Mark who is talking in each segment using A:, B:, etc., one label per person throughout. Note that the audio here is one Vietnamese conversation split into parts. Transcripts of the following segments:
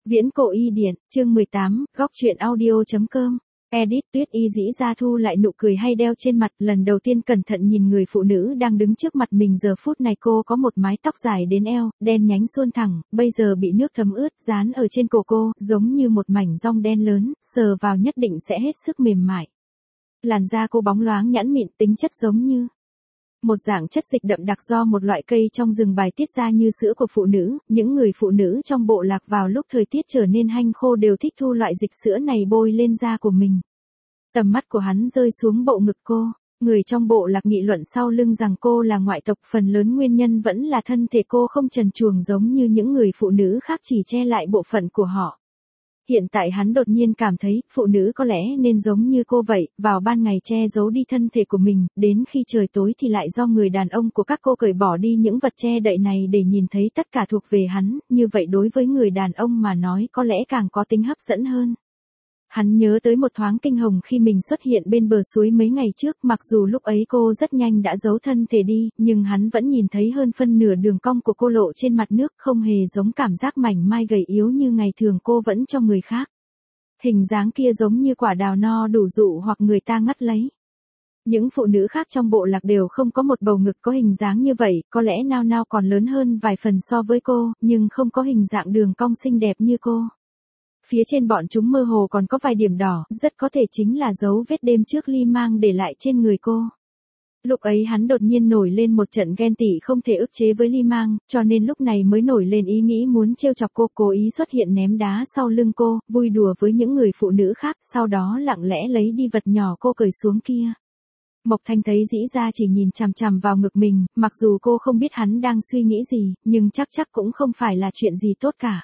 A: Viễn cổ y điển, chương 18, góc truyện audio.com. Edit Tuyết Y dĩ ra thu lại nụ cười hay đeo trên mặt, lần đầu tiên cẩn thận nhìn người phụ nữ đang đứng trước mặt mình. Giờ phút này cô có một mái tóc dài đến eo, đen nhánh suôn thẳng, bây giờ bị nước thấm ướt dán ở trên cổ cô, giống như một mảnh dong đen lớn, sờ vào nhất định sẽ hết sức mềm mại. Làn da cô bóng loáng nhẵn mịn, tính chất giống như một dạng chất dịch đậm đặc do một loại cây trong rừng bài tiết ra như sữa của phụ nữ. Những người phụ nữ trong bộ lạc vào lúc thời tiết trở nên hanh khô đều thích thu loại dịch sữa này bôi lên da của mình. Tầm mắt của hắn rơi xuống bộ ngực cô. Người trong bộ lạc nghị luận sau lưng rằng cô là ngoại tộc, phần lớn nguyên nhân vẫn là thân thể cô không trần truồng giống như những người phụ nữ khác, chỉ che lại bộ phận của họ. Hiện tại hắn đột nhiên cảm thấy, phụ nữ có lẽ nên giống như cô vậy, vào ban ngày che giấu đi thân thể của mình, đến khi trời tối thì lại do người đàn ông của các cô cởi bỏ đi những vật che đậy này để nhìn thấy tất cả thuộc về hắn, như vậy đối với người đàn ông mà nói có lẽ càng có tính hấp dẫn hơn. Hắn nhớ tới một thoáng kinh hồng khi mình xuất hiện bên bờ suối mấy ngày trước, mặc dù lúc ấy cô rất nhanh đã giấu thân thể đi, nhưng hắn vẫn nhìn thấy hơn phân nửa đường cong của cô lộ trên mặt nước, không hề giống cảm giác mảnh mai gầy yếu như ngày thường cô vẫn cho người khác. Hình dáng kia giống như quả đào no đủ dụ hoặc người ta ngắt lấy. Những phụ nữ khác trong bộ lạc đều không có một bầu ngực có hình dáng như vậy, có lẽ Nao Nao còn lớn hơn vài phần so với cô, nhưng không có hình dạng đường cong xinh đẹp như cô. Phía trên bọn chúng mơ hồ còn có vài điểm đỏ, rất có thể chính là dấu vết đêm trước Ly Mang để lại trên người cô. Lúc ấy hắn đột nhiên nổi lên một trận ghen tị không thể ức chế với Ly Mang, cho nên lúc này mới nổi lên ý nghĩ muốn trêu chọc cô, cố ý xuất hiện ném đá sau lưng cô, vui đùa với những người phụ nữ khác, sau đó lặng lẽ lấy đi vật nhỏ cô cởi xuống kia. Mộc Thanh thấy dĩ ra chỉ nhìn chằm chằm vào ngực mình, mặc dù cô không biết hắn đang suy nghĩ gì, nhưng chắc cũng không phải là chuyện gì tốt cả.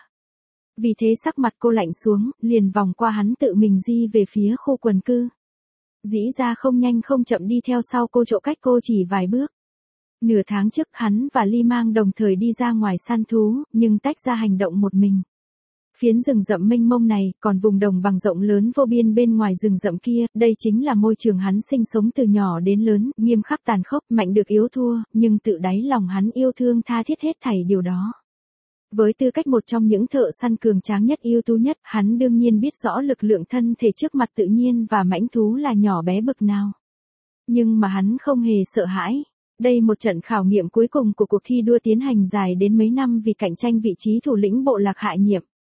A: Vì thế sắc mặt cô lạnh xuống, liền vòng qua hắn tự mình di về phía khu quần cư. Dĩ ra không nhanh không chậm đi theo sau cô, chỗ cách cô chỉ vài bước. Nửa tháng trước hắn và Ly Mang đồng thời đi ra ngoài săn thú, nhưng tách ra hành động một mình. Phiến rừng rậm mênh mông này, còn vùng đồng bằng rộng lớn vô biên bên ngoài rừng rậm kia, đây chính là môi trường hắn sinh sống từ nhỏ đến lớn, nghiêm khắc tàn khốc, mạnh được yếu thua, nhưng tự đáy lòng hắn yêu thương tha thiết hết thảy điều đó. Với tư cách một trong những thợ săn cường tráng nhất, ưu tú nhất, hắn đương nhiên biết rõ lực lượng thân thể trước mặt tự nhiên và mãnh thú là nhỏ bé bực nào. Nhưng mà hắn không hề sợ hãi. Đây một trận khảo nghiệm cuối cùng của cuộc thi đua tiến hành dài đến mấy năm vì cạnh tranh vị trí thủ lĩnh bộ lạc hạ nhiệm.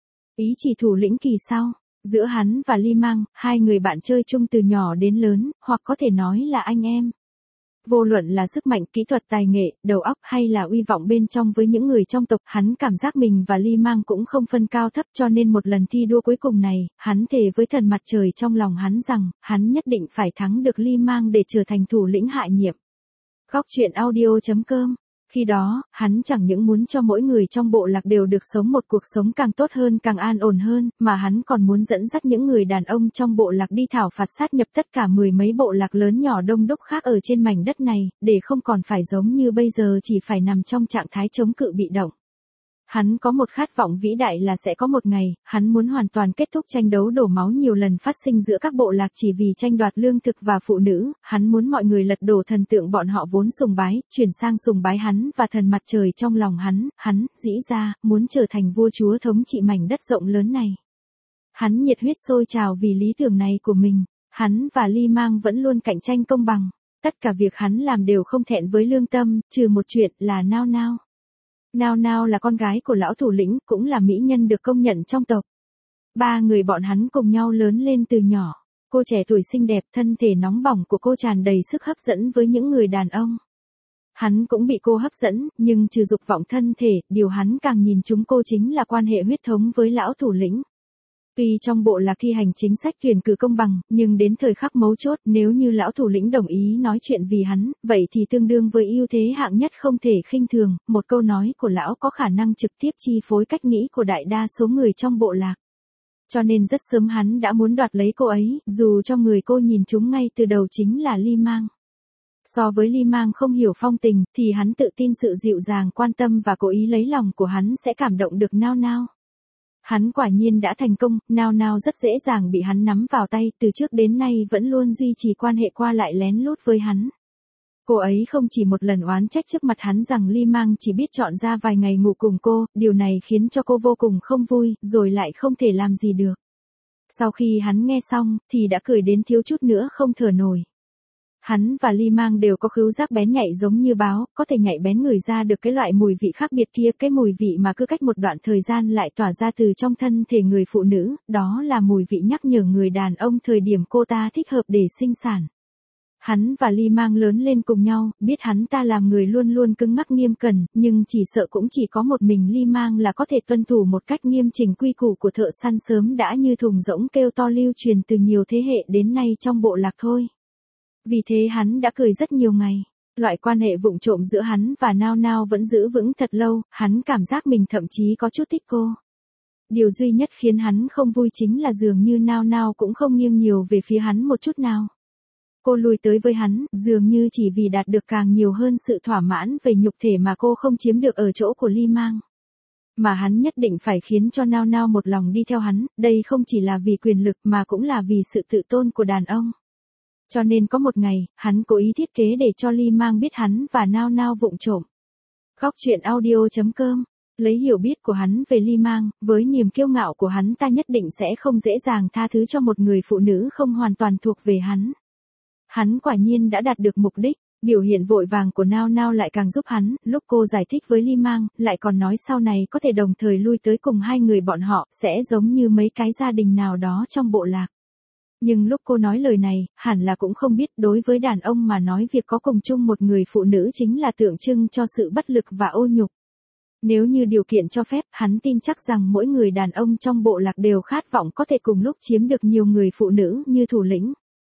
A: Ý chỉ thủ lĩnh kỳ sau, giữa hắn và Ly Mang, hai người bạn chơi chung từ nhỏ đến lớn, hoặc có thể nói là anh em. Vô luận là sức mạnh, kỹ thuật, tài nghệ, đầu óc hay là uy vọng bên trong với những người trong tộc, hắn cảm giác mình và Ly Mang cũng không phân cao thấp, cho nên một lần thi đua cuối cùng này, hắn thề với thần mặt trời trong lòng hắn rằng, hắn nhất định phải thắng được Ly Mang để trở thành thủ lĩnh hạ nhiệm. Góc truyện audio.com. Khi đó, hắn chẳng những muốn cho mỗi người trong bộ lạc đều được sống một cuộc sống càng tốt hơn, càng an ổn hơn, mà hắn còn muốn dẫn dắt những người đàn ông trong bộ lạc đi thảo phạt sát nhập tất cả mười mấy bộ lạc lớn nhỏ đông đúc khác ở trên mảnh đất này, để không còn phải giống như bây giờ chỉ phải nằm trong trạng thái chống cự bị động. Hắn có một khát vọng vĩ đại là sẽ có một ngày, hắn muốn hoàn toàn kết thúc tranh đấu đổ máu nhiều lần phát sinh giữa các bộ lạc chỉ vì tranh đoạt lương thực và phụ nữ, hắn muốn mọi người lật đổ thần tượng bọn họ vốn sùng bái, chuyển sang sùng bái hắn và thần mặt trời trong lòng hắn, dĩ ra, muốn trở thành vua chúa thống trị mảnh đất rộng lớn này. Hắn nhiệt huyết sôi trào vì lý tưởng này của mình, hắn và Ly Mang vẫn luôn cạnh tranh công bằng, tất cả việc hắn làm đều không thẹn với lương tâm, trừ một chuyện là Nao Nao. Nao Nao là con gái của lão thủ lĩnh, cũng là mỹ nhân được công nhận trong tộc. Ba người bọn hắn cùng nhau lớn lên từ nhỏ. Cô trẻ tuổi xinh đẹp, thân thể nóng bỏng của cô tràn đầy sức hấp dẫn với những người đàn ông. Hắn cũng bị cô hấp dẫn, nhưng trừ dục vọng thân thể, điều hắn càng nhìn chúng cô chính là quan hệ huyết thống với lão thủ lĩnh. Tuy trong bộ lạc thi hành chính sách tuyển cử công bằng, nhưng đến thời khắc mấu chốt, nếu như lão thủ lĩnh đồng ý nói chuyện vì hắn, vậy thì tương đương với ưu thế hạng nhất không thể khinh thường, một câu nói của lão có khả năng trực tiếp chi phối cách nghĩ của đại đa số người trong bộ lạc. Cho nên rất sớm hắn đã muốn đoạt lấy cô ấy, dù cho người cô nhìn chúng ngay từ đầu chính là Ly Mang. So với Ly Mang không hiểu phong tình, thì hắn tự tin sự dịu dàng quan tâm và cố ý lấy lòng của hắn sẽ cảm động được Nao Nao. Hắn quả nhiên đã thành công, Nao Nao rất dễ dàng bị hắn nắm vào tay, từ trước đến nay vẫn luôn duy trì quan hệ qua lại lén lút với hắn. Cô ấy không chỉ một lần oán trách trước mặt hắn rằng Ly Mang chỉ biết chọn ra vài ngày ngủ cùng cô, điều này khiến cho cô vô cùng không vui, rồi lại không thể làm gì được. Sau khi hắn nghe xong, thì đã cười đến thiếu chút nữa không thở nổi. Hắn và Ly Mang đều có khứu giác bén nhạy giống như báo, có thể nhạy bén ngửi ra được cái loại mùi vị khác biệt kia, cái mùi vị mà cứ cách một đoạn thời gian lại tỏa ra từ trong thân thể người phụ nữ, đó là mùi vị nhắc nhở người đàn ông thời điểm cô ta thích hợp để sinh sản. Hắn và Ly Mang lớn lên cùng nhau, biết hắn ta làm người luôn luôn cứng mắc nghiêm cẩn, nhưng chỉ sợ cũng chỉ có một mình Ly Mang là có thể tuân thủ một cách nghiêm chỉnh quy củ của thợ săn sớm đã như thùng rỗng kêu to lưu truyền từ nhiều thế hệ đến nay trong bộ lạc thôi. Vì thế hắn đã cười rất nhiều ngày. Loại quan hệ vụng trộm giữa hắn và Nao Nao vẫn giữ vững thật lâu, hắn cảm giác mình thậm chí có chút thích cô. Điều duy nhất khiến hắn không vui chính là dường như Nao Nao cũng không nghiêng nhiều về phía hắn một chút nào. Cô lùi tới với hắn, dường như chỉ vì đạt được càng nhiều hơn sự thỏa mãn về nhục thể mà cô không chiếm được ở chỗ của Ly Mang. Mà hắn nhất định phải khiến cho Nao Nao một lòng đi theo hắn, đây không chỉ là vì quyền lực mà cũng là vì sự tự tôn của đàn ông. Cho nên có một ngày, hắn cố ý thiết kế để cho Ly Mang biết hắn và Nao Nao vụng trộm. Góc truyện audio.com. Lấy hiểu biết của hắn về Ly Mang, với niềm kiêu ngạo của hắn ta nhất định sẽ không dễ dàng tha thứ cho một người phụ nữ không hoàn toàn thuộc về hắn. Hắn quả nhiên đã đạt được mục đích, biểu hiện vội vàng của Nao Nao lại càng giúp hắn, lúc cô giải thích với Ly Mang, lại còn nói sau này có thể đồng thời lui tới cùng hai người bọn họ, sẽ giống như mấy cái gia đình nào đó trong bộ lạc. Nhưng lúc cô nói lời này, hẳn là cũng không biết đối với đàn ông mà nói việc có cùng chung một người phụ nữ chính là tượng trưng cho sự bất lực và ô nhục. Nếu như điều kiện cho phép, hắn tin chắc rằng mỗi người đàn ông trong bộ lạc đều khát vọng có thể cùng lúc chiếm được nhiều người phụ nữ như thủ lĩnh.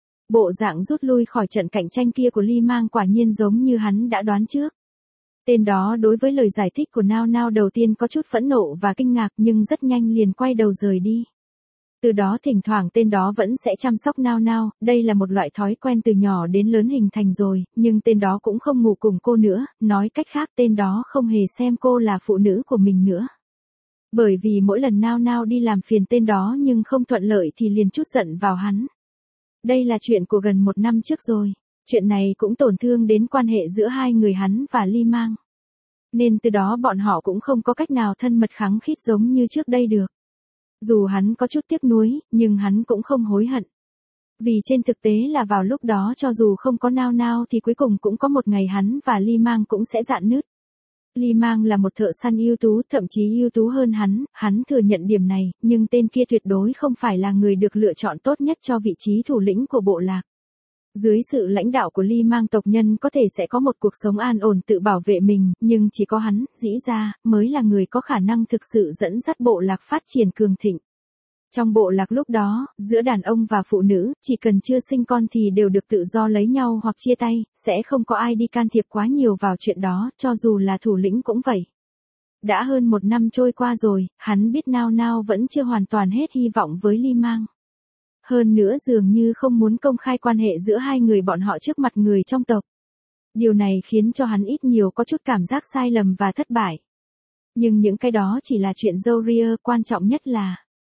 A: Bộ dạng rút lui khỏi trận cạnh tranh kia của Ly Mang quả nhiên giống như hắn đã đoán trước. Tên đó đối với lời giải thích của Nao Nao đầu tiên có chút phẫn nộ và kinh ngạc nhưng rất nhanh liền quay đầu rời đi. Từ đó thỉnh thoảng tên đó vẫn sẽ chăm sóc Nao Nao, đây là một loại thói quen từ nhỏ đến lớn hình thành rồi, nhưng tên đó cũng không ngủ cùng cô nữa, nói cách khác tên đó không hề xem cô là phụ nữ của mình nữa. Bởi vì mỗi lần Nao Nao đi làm phiền tên đó nhưng không thuận lợi thì liền trút giận vào hắn. Đây là chuyện của gần 1 năm trước rồi, chuyện này cũng tổn thương đến quan hệ giữa hai người hắn và Ly Mang. Nên từ đó bọn họ cũng không có cách nào thân mật khăng khít giống như trước đây được. Dù hắn có chút tiếc nuối, nhưng hắn cũng không hối hận. Vì trên thực tế là vào lúc đó cho dù không có Nao Nao thì cuối cùng cũng có một ngày hắn và Ly Mang cũng sẽ rạn nứt. Ly Mang là một thợ săn ưu tú, thậm chí ưu tú hơn hắn thừa nhận điểm này, nhưng tên kia tuyệt đối không phải là người được lựa chọn tốt nhất cho vị trí thủ lĩnh của bộ lạc. Dưới sự lãnh đạo của Ly Mang tộc nhân có thể sẽ có một cuộc sống an ổn tự bảo vệ mình, nhưng chỉ có hắn, dĩ ra, mới là người có khả năng thực sự dẫn dắt bộ lạc phát triển cường thịnh. Trong bộ lạc lúc đó, giữa đàn ông và phụ nữ, chỉ cần chưa sinh con thì đều được tự do lấy nhau hoặc chia tay, sẽ không có ai đi can thiệp quá nhiều vào chuyện đó, cho dù là thủ lĩnh cũng vậy. Đã hơn 1 năm trôi qua rồi, hắn biết Nao Nao vẫn chưa hoàn toàn hết hy vọng với Ly Mang. Hơn nữa dường như không muốn công khai quan hệ giữa hai người bọn họ trước mặt người trong tộc. Điều này khiến cho hắn ít nhiều có chút cảm giác sai lầm và thất bại. Nhưng những cái đó chỉ là chuyện râu ria, quan trọng nhất là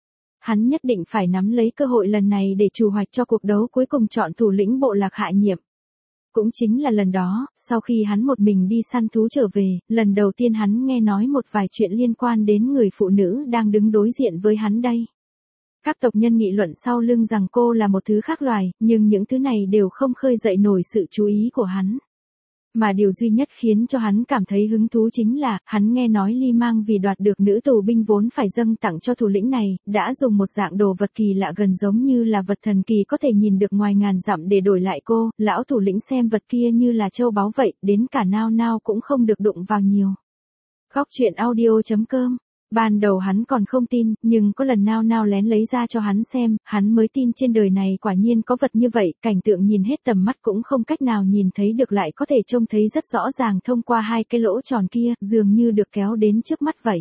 A: hắn nhất định phải nắm lấy cơ hội lần này để chủ hoạch cho cuộc đấu cuối cùng chọn thủ lĩnh bộ lạc hạ nhiệm. Cũng chính là lần đó, sau khi hắn một mình đi săn thú trở về, lần đầu tiên hắn nghe nói một vài chuyện liên quan đến người phụ nữ đang đứng đối diện với hắn đây. Các tộc nhân nghị luận sau lưng rằng cô là một thứ khác loài, nhưng những thứ này đều không khơi dậy nổi sự chú ý của hắn. Mà điều duy nhất khiến cho hắn cảm thấy hứng thú chính là, hắn nghe nói Ly Mang vì đoạt được nữ tù binh vốn phải dâng tặng cho thủ lĩnh này, đã dùng một dạng đồ vật kỳ lạ gần giống như là vật thần kỳ có thể nhìn được ngoài ngàn dặm để đổi lại cô, lão thủ lĩnh xem vật kia như là châu báu vậy, đến cả Nao Nao cũng không được đụng vào nhiều. Góc truyện audio.com. Ban đầu hắn còn không tin, nhưng có lần Nao Nao lén lấy ra cho hắn xem, hắn mới tin trên đời này quả nhiên có vật như vậy, cảnh tượng nhìn hết tầm mắt cũng không cách nào nhìn thấy được lại có thể trông thấy rất rõ ràng thông qua hai cái lỗ tròn kia, dường như được kéo đến trước mắt vậy.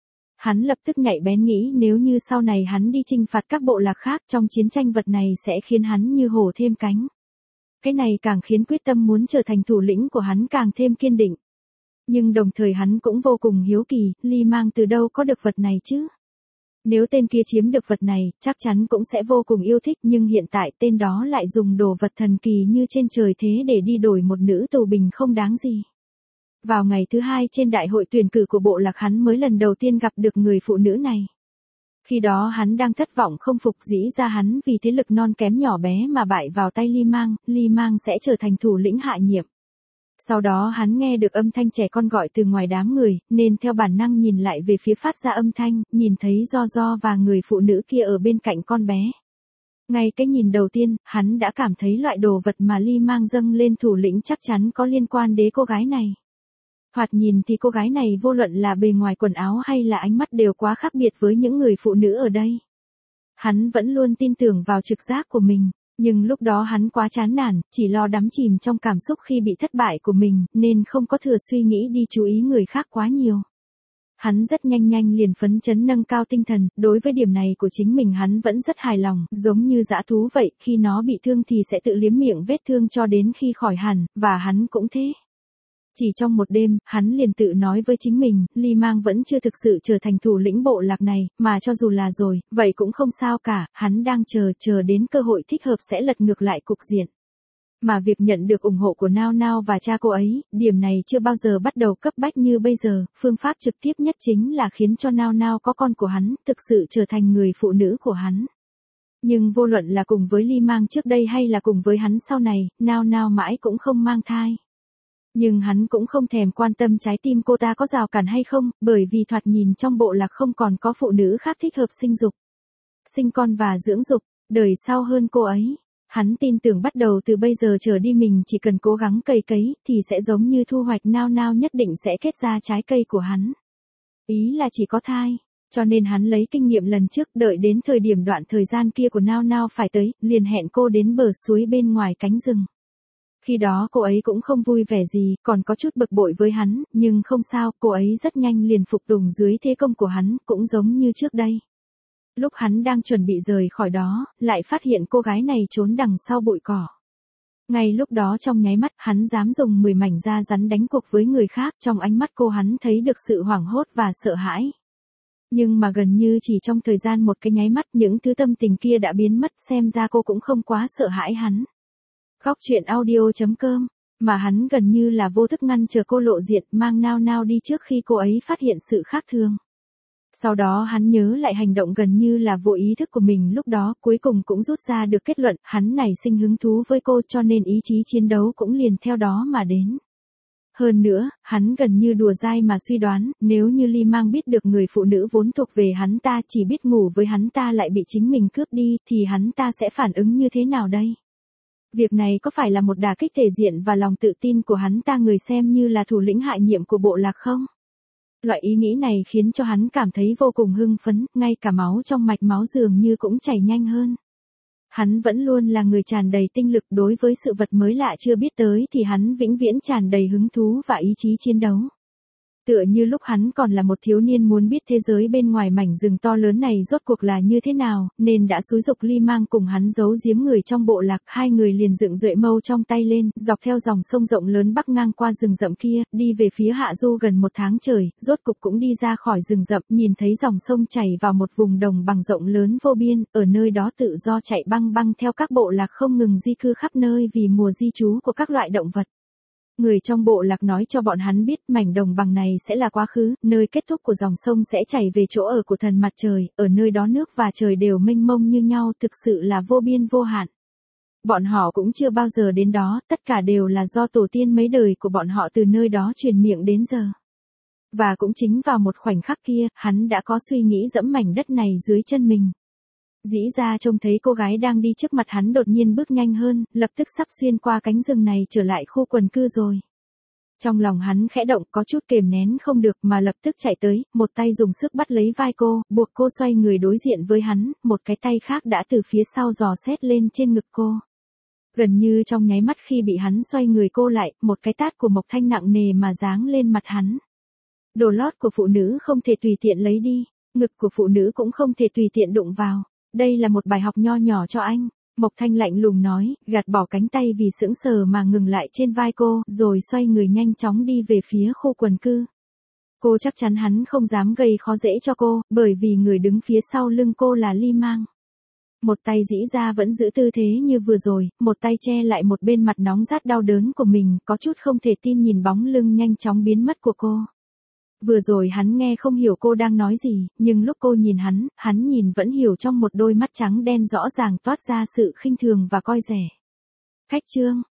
A: Hắn lập tức nhạy bén nghĩ nếu như sau này hắn đi chinh phạt các bộ lạc khác trong chiến tranh vật này sẽ khiến hắn như hổ thêm cánh. Cái này càng khiến quyết tâm muốn trở thành thủ lĩnh của hắn càng thêm kiên định. Nhưng đồng thời hắn cũng vô cùng hiếu kỳ, Ly Mang từ đâu có được vật này chứ? Nếu tên kia chiếm được vật này, chắc chắn cũng sẽ vô cùng yêu thích, nhưng hiện tại tên đó lại dùng đồ vật thần kỳ như trên trời thế để đi đổi một nữ tù bình không đáng gì. Vào ngày thứ 2 trên đại hội tuyển cử của bộ lạc, hắn mới lần đầu tiên gặp được người phụ nữ này. Khi đó hắn đang thất vọng không phục, dĩ ra hắn vì thế lực non kém nhỏ bé mà bại vào tay Ly Mang sẽ trở thành thủ lĩnh hạ nhiệm. Sau đó hắn nghe được âm thanh trẻ con gọi từ ngoài đám người, nên theo bản năng nhìn lại về phía phát ra âm thanh, nhìn thấy Do và người phụ nữ kia ở bên cạnh con bé. Ngay cái nhìn đầu tiên, hắn đã cảm thấy loại đồ vật mà Ly Mang dâng lên thủ lĩnh chắc chắn có liên quan đến cô gái này. Thoạt nhìn thì cô gái này vô luận là bề ngoài quần áo hay là ánh mắt đều quá khác biệt với những người phụ nữ ở đây. Hắn vẫn luôn tin tưởng vào trực giác của mình, nhưng lúc đó hắn quá chán nản, chỉ lo đắm chìm trong cảm xúc khi bị thất bại của mình, nên không có thừa suy nghĩ đi chú ý người khác quá nhiều. Hắn rất nhanh liền phấn chấn nâng cao tinh thần, đối với điểm này của chính mình hắn vẫn rất hài lòng, giống như dã thú vậy, khi nó bị thương thì sẽ tự liếm miệng vết thương cho đến khi khỏi hẳn, và hắn cũng thế. Chỉ trong một đêm, hắn liền tự nói với chính mình, Ly Mang vẫn chưa thực sự trở thành thủ lĩnh bộ lạc này, mà cho dù là rồi, vậy cũng không sao cả, hắn đang chờ đến cơ hội thích hợp sẽ lật ngược lại cục diện. Mà việc nhận được ủng hộ của Nao và cha cô ấy, điểm này chưa bao giờ bắt đầu cấp bách như bây giờ, phương pháp trực tiếp nhất chính là khiến cho Nao có con của hắn, thực sự trở thành người phụ nữ của hắn. Nhưng vô luận là cùng với Ly Mang trước đây hay là cùng với hắn sau này, Nao mãi cũng không mang thai. Nhưng hắn cũng không thèm quan tâm trái tim cô ta có rào cản hay không, bởi vì thoạt nhìn trong bộ lạc không còn có phụ nữ khác thích hợp sinh dục, sinh con và dưỡng dục, đời sau hơn cô ấy. Hắn tin tưởng bắt đầu từ bây giờ trở đi mình chỉ cần cố gắng cày cấy, thì sẽ giống như thu hoạch, Nao nhất định sẽ kết ra trái cây của hắn. Ý là chỉ có thai. Cho nên hắn lấy kinh nghiệm lần trước, đợi đến thời điểm đoạn thời gian kia của Nao phải tới, liền hẹn cô đến bờ suối bên ngoài cánh rừng. Khi đó cô ấy cũng không vui vẻ gì, còn có chút bực bội với hắn, nhưng không sao, cô ấy rất nhanh liền phục tùng dưới thế công của hắn, cũng giống như trước đây. Lúc hắn đang chuẩn bị rời khỏi đó, lại phát hiện cô gái này trốn đằng sau bụi cỏ. Ngay lúc đó trong nháy mắt, hắn dám dùng 10 mảnh da rắn đánh cuộc với người khác, trong ánh mắt cô hắn thấy được sự hoảng hốt và sợ hãi. Nhưng mà gần như chỉ trong thời gian một cái nháy mắt, những thứ tâm tình kia đã biến mất, xem ra cô cũng không quá sợ hãi hắn. Góc truyện audio.com, mà hắn gần như là vô thức ngăn chờ cô lộ diện, mang Nao đi trước khi cô ấy phát hiện sự khác thường. Sau đó hắn nhớ lại hành động gần như là vô ý thức của mình lúc đó, cuối cùng cũng rút ra được kết luận, hắn nảy sinh hứng thú với cô cho nên ý chí chiến đấu cũng liền theo đó mà đến. Hơn nữa, hắn gần như đùa dai mà suy đoán, nếu như Ly Mang biết được người phụ nữ vốn thuộc về hắn ta chỉ biết ngủ với hắn ta lại bị chính mình cướp đi, thì hắn ta sẽ phản ứng như thế nào đây? Việc này có phải là một đả kích thể diện và lòng tự tin của hắn ta, người xem như là thủ lĩnh hạ nhiệm của bộ lạc không? Loại ý nghĩ này khiến cho hắn cảm thấy vô cùng hưng phấn, ngay cả máu trong mạch máu dường như cũng chảy nhanh hơn. Hắn vẫn luôn là người tràn đầy tinh lực, đối với sự vật mới lạ chưa biết tới thì hắn vĩnh viễn tràn đầy hứng thú và ý chí chiến đấu. Tựa như lúc hắn còn là một thiếu niên muốn biết thế giới bên ngoài mảnh rừng to lớn này rốt cuộc là như thế nào, nên đã xúi giục Ly Mang cùng hắn giấu giếm người trong bộ lạc, hai người liền dựng duệ mâu trong tay lên, dọc theo dòng sông rộng lớn bắc ngang qua rừng rậm kia, đi về phía hạ du gần 1 tháng trời, rốt cục cũng đi ra khỏi rừng rậm, nhìn thấy dòng sông chảy vào một vùng đồng bằng rộng lớn vô biên, ở nơi đó tự do chạy băng theo các bộ lạc không ngừng di cư khắp nơi vì mùa di trú của các loại động vật. Người trong bộ lạc nói cho bọn hắn biết mảnh đồng bằng này sẽ là quá khứ, nơi kết thúc của dòng sông sẽ chảy về chỗ ở của thần mặt trời, ở nơi đó nước và trời đều mênh mông như nhau, thực sự là vô biên vô hạn. Bọn họ cũng chưa bao giờ đến đó, tất cả đều là do tổ tiên mấy đời của bọn họ từ nơi đó truyền miệng đến giờ. Và cũng chính vào một khoảnh khắc kia, hắn đã có suy nghĩ dẫm mảnh đất này dưới chân mình. Dĩ ra trông thấy cô gái đang đi trước mặt hắn đột nhiên bước nhanh hơn, lập tức sắp xuyên qua cánh rừng này trở lại khu quần cư rồi. Trong lòng hắn khẽ động, có chút kềm nén không được mà lập tức chạy tới, một tay dùng sức bắt lấy vai cô, buộc cô xoay người đối diện với hắn, một cái tay khác đã từ phía sau dò xét lên trên ngực cô. Gần như trong nháy mắt khi bị hắn xoay người cô lại, một cái tát của Mộc Thanh nặng nề mà giáng lên mặt hắn. Đồ lót của phụ nữ không thể tùy tiện lấy đi, ngực của phụ nữ cũng không thể tùy tiện đụng vào. Đây là một bài học nho nhỏ cho anh, Mộc Thanh lạnh lùng nói, gạt bỏ cánh tay vì sững sờ mà ngừng lại trên vai cô, rồi xoay người nhanh chóng đi về phía khu quần cư. Cô chắc chắn hắn không dám gây khó dễ cho cô, bởi vì người đứng phía sau lưng cô là Ly Mang. Một tay dĩ ra vẫn giữ tư thế như vừa rồi, một tay che lại một bên mặt nóng rát đau đớn của mình, có chút không thể tin nhìn bóng lưng nhanh chóng biến mất của cô. Vừa rồi hắn nghe không hiểu cô đang nói gì, nhưng lúc cô nhìn hắn nhìn vẫn hiểu trong một đôi mắt trắng đen rõ ràng toát ra sự khinh thường và coi rẻ. Khách trương,